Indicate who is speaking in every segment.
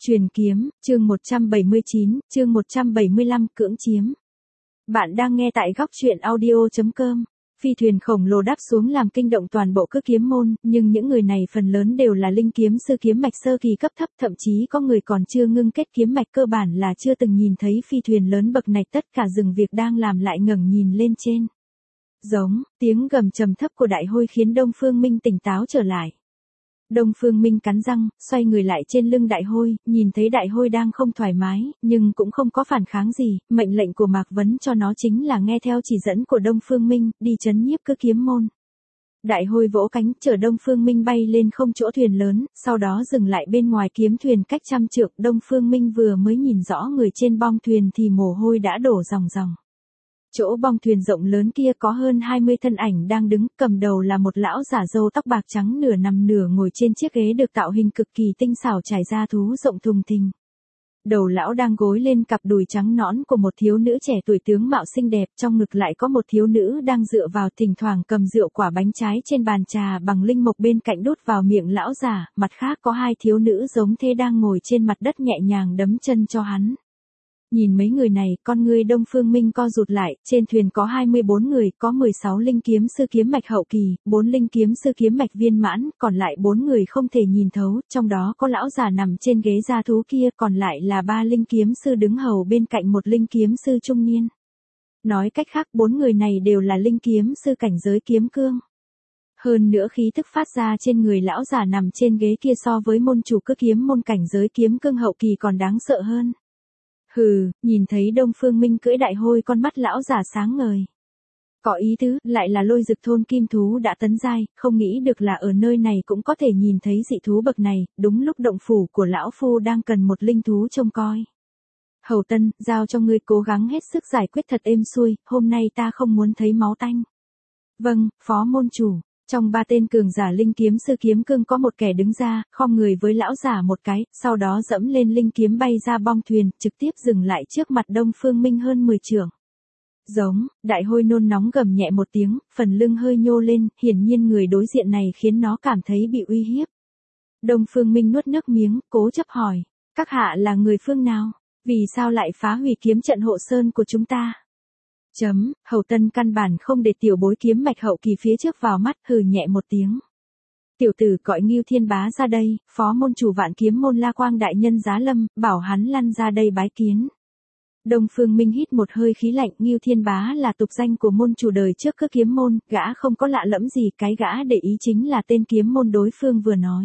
Speaker 1: Truyền kiếm, chương 179, chương 175, cưỡng chiếm. Bạn đang nghe tại góc truyện audio.com. Phi thuyền khổng lồ đáp xuống làm kinh động toàn bộ cước kiếm môn, nhưng những người này phần lớn đều là linh kiếm sư kiếm mạch sơ kỳ cấp thấp, thậm chí có người còn chưa ngưng kết kiếm mạch, cơ bản là chưa từng nhìn thấy phi thuyền lớn bậc này. Tất cả dừng việc đang làm lại ngẩng nhìn lên trên. Giống, tiếng gầm trầm thấp của đại hôi khiến Đông Phương Minh tỉnh táo trở lại. Đông Phương Minh cắn răng, xoay người lại trên lưng đại hôi, nhìn thấy đại hôi đang không thoải mái, nhưng cũng không có phản kháng gì, mệnh lệnh của Mạc Vấn cho nó chính là nghe theo chỉ dẫn của Đông Phương Minh, đi trấn nhiếp cước kiếm môn. Đại hôi vỗ cánh, chở Đông Phương Minh bay lên không chỗ thuyền lớn, sau đó dừng lại bên ngoài kiếm thuyền cách 100 trượng. Đông Phương Minh vừa mới nhìn rõ người trên bong thuyền thì mồ hôi đã đổ ròng ròng. Chỗ bong thuyền rộng lớn kia có hơn 20 thân ảnh đang đứng, cầm đầu là một lão giả râu tóc bạc trắng nửa nằm nửa ngồi trên chiếc ghế được tạo hình cực kỳ tinh xảo trải ra thú rộng thùng thình. Đầu lão đang gối lên cặp đùi trắng nõn của một thiếu nữ trẻ tuổi tướng mạo xinh đẹp, trong ngực lại có một thiếu nữ đang dựa vào, thỉnh thoảng cầm rượu quả bánh trái trên bàn trà bằng linh mộc bên cạnh đút vào miệng lão giả, mặt khác có hai thiếu nữ giống thế đang ngồi trên mặt đất nhẹ nhàng đấm chân cho hắn. Nhìn mấy người này, con ngươi Đông Phương Minh co rụt lại, trên thuyền có 24 người, có 16 linh kiếm sư kiếm mạch hậu kỳ, 4 linh kiếm sư kiếm mạch viên mãn, còn lại 4 người không thể nhìn thấu, trong đó có lão già nằm trên ghế gia thú kia, còn lại là 3 linh kiếm sư đứng hầu bên cạnh một linh kiếm sư trung niên. Nói cách khác, 4 người này đều là linh kiếm sư cảnh giới kiếm cương. Hơn nữa khí thức phát ra trên người lão già nằm trên ghế kia so với môn chủ cước kiếm môn cảnh giới kiếm cương hậu kỳ còn đáng sợ hơn. Hừ, nhìn thấy Đông Phương Minh cưỡi đại hôi, con mắt lão già sáng ngời. Có ý tứ, lại là Lôi Dực thôn kim thú đã tấn giai, không nghĩ được là ở nơi này cũng có thể nhìn thấy dị thú bậc này, đúng lúc động phủ của lão phu đang cần một linh thú trông coi. Hầu Tân, giao cho ngươi cố gắng hết sức giải quyết thật êm xuôi, hôm nay ta không muốn thấy máu tanh. Vâng, phó môn chủ. Trong 3 tên cường giả linh kiếm sư kiếm cương có một kẻ đứng ra, khom người với lão giả một cái, sau đó dẫm lên linh kiếm bay ra bong thuyền, trực tiếp dừng lại trước mặt Đông Phương Minh hơn 10 trượng. Giống, đại hôi nôn nóng gầm nhẹ một tiếng, phần lưng hơi nhô lên, hiển nhiên người đối diện này khiến nó cảm thấy bị uy hiếp. Đông Phương Minh nuốt nước miếng, cố chấp hỏi, các hạ là người phương nào? Vì sao lại phá hủy kiếm trận hộ sơn của chúng ta? Hầu Tân căn bản không để tiểu bối kiếm mạch hậu kỳ phía trước vào mắt, hừ nhẹ một tiếng. Tiểu tử gọi Ngưu Thiên Bá ra đây, phó môn chủ Vạn Kiếm môn La Quang đại nhân giá lâm, bảo hắn lăn ra đây bái kiến. Đông Phương Minh hít một hơi khí lạnh, Ngưu Thiên Bá là tục danh của môn chủ đời trước cước kiếm môn, gã không có lạ lẫm gì, cái gã để ý chính là tên kiếm môn đối phương vừa nói.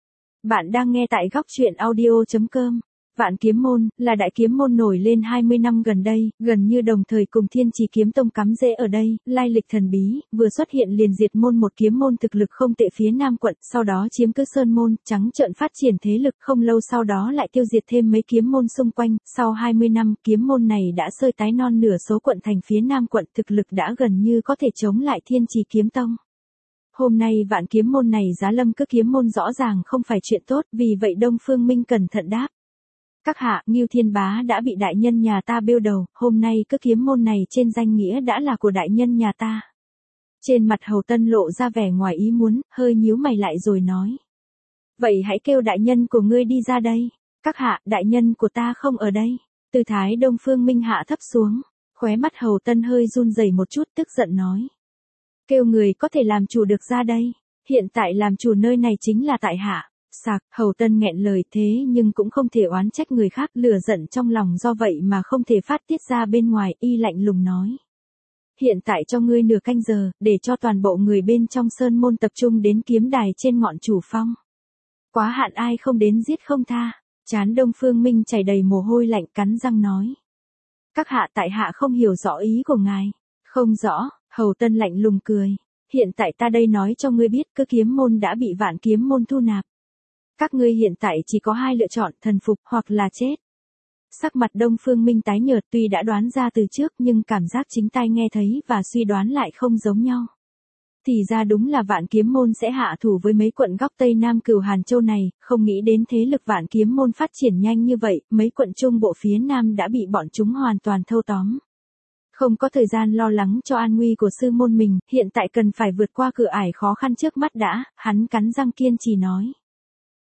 Speaker 1: Bạn đang nghe tại góc truyện audio.com. Vạn Kiếm môn, là đại kiếm môn nổi lên 20 năm gần đây, gần như đồng thời cùng Thiên Chỉ kiếm tông cắm rễ ở đây, lai lịch thần bí, vừa xuất hiện liền diệt môn một kiếm môn thực lực không tệ phía Nam quận, sau đó chiếm cứ Sơn môn, trắng trợn phát triển thế lực, không lâu sau đó lại tiêu diệt thêm mấy kiếm môn xung quanh, sau 20 năm, kiếm môn này đã sơi tái non nửa số quận thành phía Nam quận, thực lực đã gần như có thể chống lại Thiên Chỉ kiếm tông. Hôm nay Vạn Kiếm môn này giá lâm cước kiếm môn rõ ràng không phải chuyện tốt, vì vậy Đông Phương Minh cẩn thận đáp. Các hạ, Ngưu Thiên Bá đã bị đại nhân nhà ta bêu đầu, hôm nay cước kiếm môn này trên danh nghĩa đã là của đại nhân nhà ta. Trên mặt Hầu Tân lộ ra vẻ ngoài ý muốn, hơi nhíu mày lại rồi nói. Vậy hãy kêu đại nhân của ngươi đi ra đây. Các hạ, đại nhân của ta không ở đây. Tư thái Đông Phương Minh hạ thấp xuống, khóe mắt Hầu Tân hơi run rẩy một chút, tức giận nói. Kêu người có thể làm chủ được ra đây, hiện tại làm chủ nơi này chính là tại hạ. Sạc, Hầu Tân nghẹn lời thế nhưng cũng không thể oán trách người khác, lửa giận trong lòng do vậy mà không thể phát tiết ra bên ngoài, y lạnh lùng nói. Hiện tại cho ngươi nửa canh giờ, để cho toàn bộ người bên trong sơn môn tập trung đến kiếm đài trên ngọn chủ phong. Quá hạn ai không đến giết không tha. Trán Đông Phương Minh chảy đầy mồ hôi lạnh, cắn răng nói. Các hạ, tại hạ không hiểu rõ ý của ngài. Không rõ, Hầu Tân lạnh lùng cười. Hiện tại ta đây nói cho ngươi biết, cước kiếm môn đã bị Vạn Kiếm môn thu nạp. Các ngươi hiện tại chỉ có 2 lựa chọn, thần phục hoặc là chết. Sắc mặt Đông Phương Minh tái nhợt, tuy đã đoán ra từ trước nhưng cảm giác chính tai nghe thấy và suy đoán lại không giống nhau. Thì ra đúng là Vạn Kiếm môn sẽ hạ thủ với mấy quận góc Tây Nam Cửu Hàn Châu này, không nghĩ đến thế lực Vạn Kiếm môn phát triển nhanh như vậy, mấy quận trung bộ phía Nam đã bị bọn chúng hoàn toàn thâu tóm. Không có thời gian lo lắng cho an nguy của sư môn mình, hiện tại cần phải vượt qua cửa ải khó khăn trước mắt đã, hắn cắn răng kiên trì nói.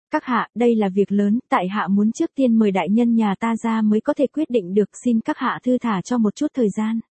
Speaker 1: Các hạ, đây là việc lớn, tại hạ muốn trước tiên mời đại nhân nhà ta ra mới có thể quyết định được, xin các hạ thư thả cho một chút thời gian.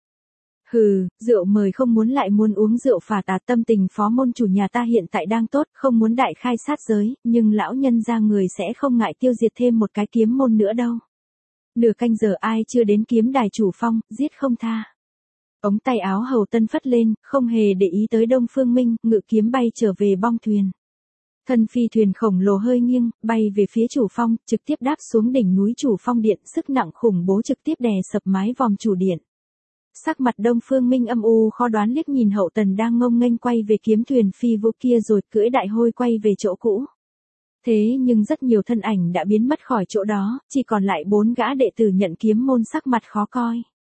Speaker 1: Hừ, rượu mời không muốn lại muốn uống rượu phả tà, tâm tình phó môn chủ nhà ta hiện tại đang tốt, không muốn đại khai sát giới, nhưng lão nhân ra người sẽ không ngại tiêu diệt thêm một cái kiếm môn nữa đâu. Nửa canh giờ ai chưa đến kiếm đài chủ phong, giết không tha. Ống tay áo Hầu Tân phất lên, không hề để ý tới Đông Phương Minh, ngự kiếm bay trở về bong thuyền. Thân phi thuyền khổng lồ hơi nghiêng, bay về phía chủ phong, trực tiếp đáp xuống đỉnh núi chủ phong điện, sức nặng khủng bố trực tiếp đè sập mái vòm chủ điện. Sắc mặt Đông Phương Minh âm u khó đoán, liếc nhìn Hậu Tần đang ngông nghênh quay về kiếm thuyền phi vũ kia rồi cưỡi đại hôi quay về chỗ cũ. Thế nhưng rất nhiều thân ảnh đã biến mất khỏi chỗ đó, chỉ còn lại 4 gã đệ tử nhận kiếm môn sắc mặt khó coi.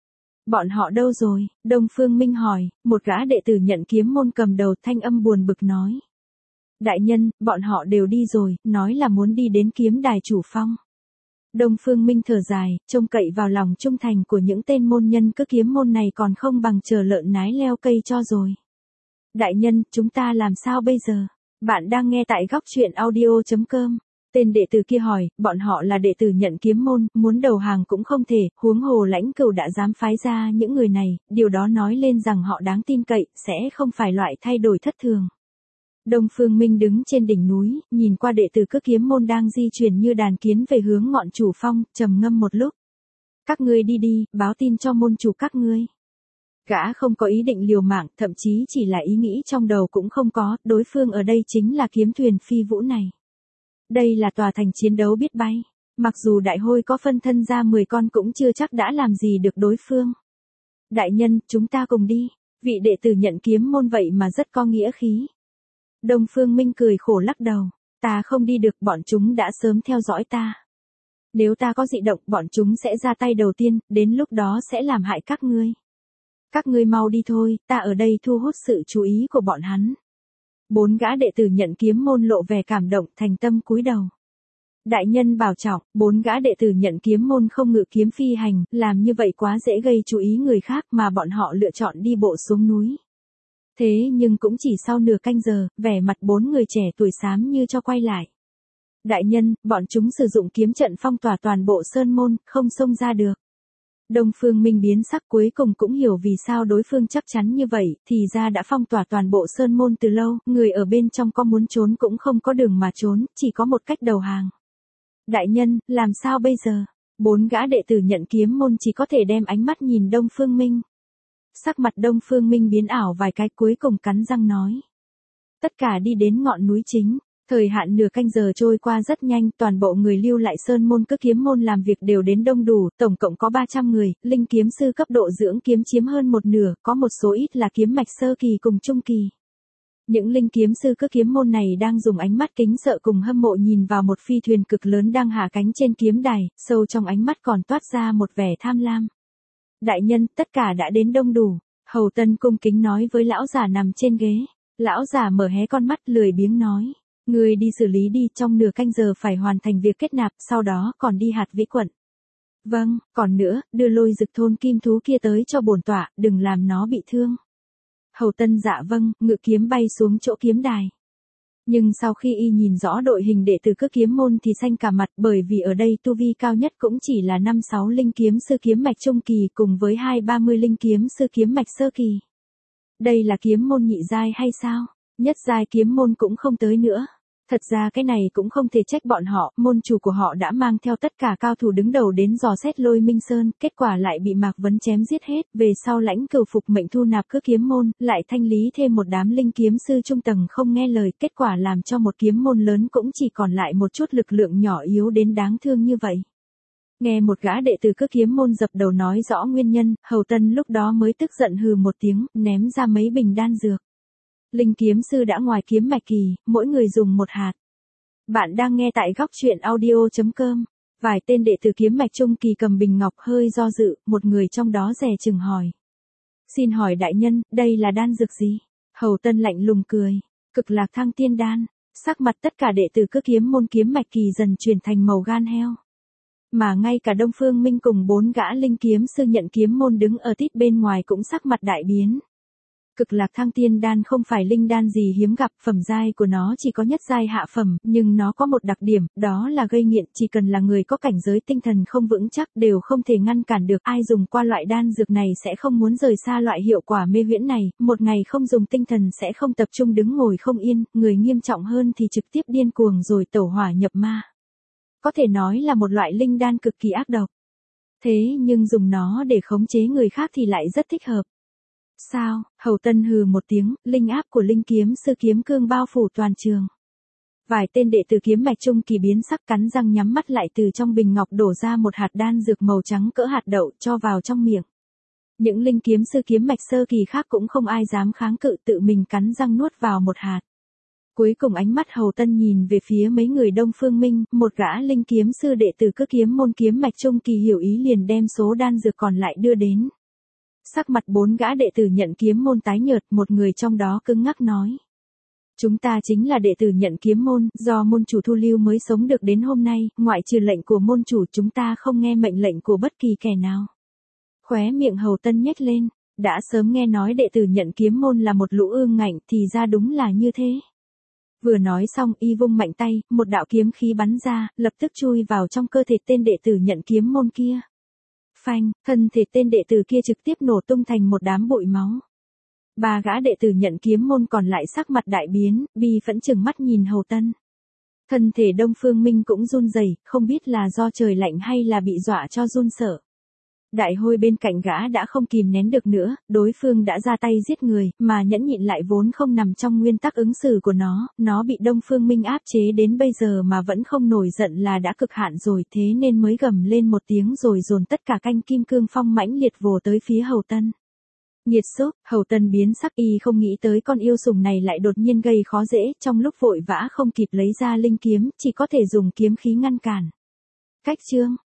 Speaker 1: Bọn họ đâu rồi? Đông Phương Minh hỏi, một gã đệ tử nhận kiếm môn cầm đầu thanh âm buồn bực nói. Đại nhân, bọn họ đều đi rồi, nói là muốn đi đến kiếm đài chủ phong. Đông Phương Minh thở dài, trông cậy vào lòng trung thành của những tên môn nhân cứ kiếm môn này còn không bằng chờ lợn nái leo cây cho rồi. Đại nhân, chúng ta làm sao bây giờ? Bạn đang nghe tại góc truyện audio.com. Tên đệ tử kia hỏi, bọn họ là đệ tử nhận kiếm môn, muốn đầu hàng cũng không thể, huống hồ Lãnh Cửu đã dám phái ra những người này, điều đó nói lên rằng họ đáng tin cậy, sẽ không phải loại thay đổi thất thường. Đông Phương Minh đứng trên đỉnh núi, nhìn qua đệ tử cứ kiếm môn đang di chuyển như đàn kiến về hướng ngọn chủ phong, trầm ngâm một lúc. Các ngươi đi đi, báo tin cho môn chủ các ngươi. Gã không có ý định liều mạng, thậm chí chỉ là ý nghĩ trong đầu cũng không có, đối phương ở đây chính là kiếm thuyền phi vũ này. Đây là tòa thành chiến đấu biết bay, mặc dù đại hôi có phân thân ra 10 con cũng chưa chắc đã làm gì được đối phương. Đại nhân, chúng ta cùng đi, vị đệ tử nhận kiếm môn vậy mà rất có nghĩa khí. Đông Phương Minh cười khổ lắc đầu, ta không đi được, bọn chúng đã sớm theo dõi ta. Nếu ta có dị động, bọn chúng sẽ ra tay đầu tiên, đến lúc đó sẽ làm hại các ngươi. Các ngươi mau đi thôi, ta ở đây thu hút sự chú ý của bọn hắn. 4 gã đệ tử nhận kiếm môn lộ vẻ cảm động, thành tâm cúi đầu. Đại nhân bảo trọng, 4 gã đệ tử nhận kiếm môn không ngự kiếm phi hành, làm như vậy quá dễ gây chú ý người khác mà bọn họ lựa chọn đi bộ xuống núi. Thế nhưng cũng chỉ sau nửa canh giờ, vẻ mặt 4 người trẻ tuổi xám như cho quay lại. Đại nhân, bọn chúng sử dụng kiếm trận phong tỏa toàn bộ sơn môn, không xông ra được. Đông Phương Minh biến sắc, cuối cùng cũng hiểu vì sao đối phương chắc chắn như vậy, thì ra đã phong tỏa toàn bộ sơn môn từ lâu, người ở bên trong có muốn trốn cũng không có đường mà trốn, chỉ có một cách đầu hàng. Đại nhân, làm sao bây giờ? 4 gã đệ tử nhận kiếm môn chỉ có thể đem ánh mắt nhìn Đông Phương Minh. Sắc mặt Đông Phương Minh biến ảo vài cái, cuối cùng cắn răng nói. Tất cả đi đến ngọn núi chính. Thời hạn nửa canh giờ trôi qua rất nhanh, toàn bộ người lưu lại sơn môn cứ kiếm môn làm việc đều đến đông đủ, tổng cộng có 300 người, linh kiếm sư cấp độ dưỡng kiếm chiếm hơn một nửa, có một số ít là kiếm mạch sơ kỳ cùng trung kỳ. Những linh kiếm sư cứ kiếm môn này đang dùng ánh mắt kính sợ cùng hâm mộ nhìn vào một phi thuyền cực lớn đang hạ cánh trên kiếm đài, sâu trong ánh mắt còn toát ra một vẻ tham lam. Đại nhân, tất cả đã đến đông đủ, Hầu Tân cung kính nói với lão già nằm trên ghế. Lão già mở hé con mắt lười biếng nói. Người đi xử lý đi, trong nửa canh giờ phải hoàn thành việc kết nạp, sau đó còn đi Hạt Vĩ quận. Vâng, còn nữa, đưa Lôi Dực thôn kim thú kia tới cho bổn tọa, đừng làm nó bị thương. Hầu Tân dạ vâng, ngự kiếm bay xuống chỗ kiếm đài. Nhưng sau khi y nhìn rõ đội hình đệ tử cứ kiếm môn thì xanh cả mặt, bởi vì ở đây tu vi cao nhất cũng chỉ là 5-6 linh kiếm sư kiếm mạch trung kỳ cùng với 20-30 linh kiếm sư kiếm mạch sơ kỳ. Đây là kiếm môn nhị giai hay sao? Nhất giai kiếm môn cũng không tới nữa. Thật ra cái này cũng không thể trách bọn họ, môn chủ của họ đã mang theo tất cả cao thủ đứng đầu đến dò xét Lôi Minh Sơn, kết quả lại bị Mạc Vấn chém giết hết, về sau Lãnh Cửu phục mệnh thu nạp cứ kiếm môn, lại thanh lý thêm một đám linh kiếm sư trung tầng không nghe lời, kết quả làm cho một kiếm môn lớn cũng chỉ còn lại một chút lực lượng nhỏ yếu đến đáng thương như vậy. Nghe một gã đệ tử cứ kiếm môn dập đầu nói rõ nguyên nhân, Hầu Tân lúc đó mới tức giận hừ một tiếng, ném ra mấy bình đan dược. Linh kiếm sư đã ngoài kiếm mạch kỳ, mỗi người dùng một hạt. Bạn đang nghe tại góc truyện audio.com. Vài tên đệ tử kiếm mạch trung kỳ cầm bình ngọc hơi do dự, một người trong đó dè chừng hỏi. Xin hỏi đại nhân, đây là đan dược gì? Hầu Tân lạnh lùng cười. Cực lạc thăng tiên đan. Sắc mặt tất cả đệ tử cứ kiếm môn kiếm mạch kỳ dần chuyển thành màu gan heo. Mà ngay cả Đông Phương Minh cùng 4 gã linh kiếm sư nhận kiếm môn đứng ở tít bên ngoài cũng sắc mặt đại biến. Cực lạc thăng tiên đan không phải linh đan gì hiếm gặp, phẩm giai của nó chỉ có nhất giai hạ phẩm, nhưng nó có một đặc điểm, đó là gây nghiện, chỉ cần là người có cảnh giới tinh thần không vững chắc đều không thể ngăn cản được, ai dùng qua loại đan dược này sẽ không muốn rời xa loại hiệu quả mê huyễn này, một ngày không dùng tinh thần sẽ không tập trung đứng ngồi không yên, người nghiêm trọng hơn thì trực tiếp điên cuồng rồi tẩu hỏa nhập ma. Có thể nói là một loại linh đan cực kỳ ác độc. Thế nhưng dùng nó để khống chế người khác thì lại rất thích hợp. Sao? Hầu Tân hừ một tiếng, linh áp của linh kiếm sư kiếm cương bao phủ toàn trường. Vài tên đệ tử kiếm mạch trung kỳ biến sắc cắn răng nhắm mắt lại, từ trong bình ngọc đổ ra một hạt đan dược màu trắng cỡ hạt đậu cho vào trong miệng. Những linh kiếm sư kiếm mạch sơ kỳ khác cũng không ai dám kháng cự, tự mình cắn răng nuốt vào một hạt. Cuối cùng ánh mắt Hầu Tân nhìn về phía mấy người Đông Phương Minh, một gã linh kiếm sư đệ tử cứ kiếm môn kiếm mạch trung kỳ hiểu ý liền đem số đan dược còn lại đưa đến. Sắc mặt 4 gã đệ tử nhận kiếm môn tái nhợt, một người trong đó cứng ngắc nói. Chúng ta chính là đệ tử nhận kiếm môn, do môn chủ thu lưu mới sống được đến hôm nay, ngoại trừ lệnh của môn chủ chúng ta không nghe mệnh lệnh của bất kỳ kẻ nào. Khóe miệng Hầu Tân nhếch lên, đã sớm nghe nói đệ tử nhận kiếm môn là một lũ ương ngạnh, thì ra đúng là như thế. Vừa nói xong y vung mạnh tay, một đạo kiếm khí bắn ra, lập tức chui vào trong cơ thể tên đệ tử nhận kiếm môn kia. Phanh, thân thể tên đệ tử kia trực tiếp nổ tung thành một đám bụi máu. 3 gã đệ tử nhận kiếm môn còn lại sắc mặt đại biến, bi phẫn chừng mắt nhìn Hầu Tân. Thân thể Đông Phương Minh cũng run rẩy, không biết là do trời lạnh hay là bị dọa cho run sợ. Đại Hôi bên cạnh gã đã không kìm nén được nữa, đối phương đã ra tay giết người, mà nhẫn nhịn lại vốn không nằm trong nguyên tắc ứng xử của nó bị Đông Phương Minh áp chế đến bây giờ mà vẫn không nổi giận là đã cực hạn rồi, thế nên mới gầm lên một tiếng rồi dồn tất cả canh kim cương phong mãnh liệt vồ tới phía Hầu Tân. Nhiệt xúc, Hầu Tân biến sắc, y không nghĩ tới con yêu sủng này lại đột nhiên gây khó dễ, trong lúc vội vã không kịp lấy ra linh kiếm, chỉ có thể dùng kiếm khí ngăn cản. Cách chương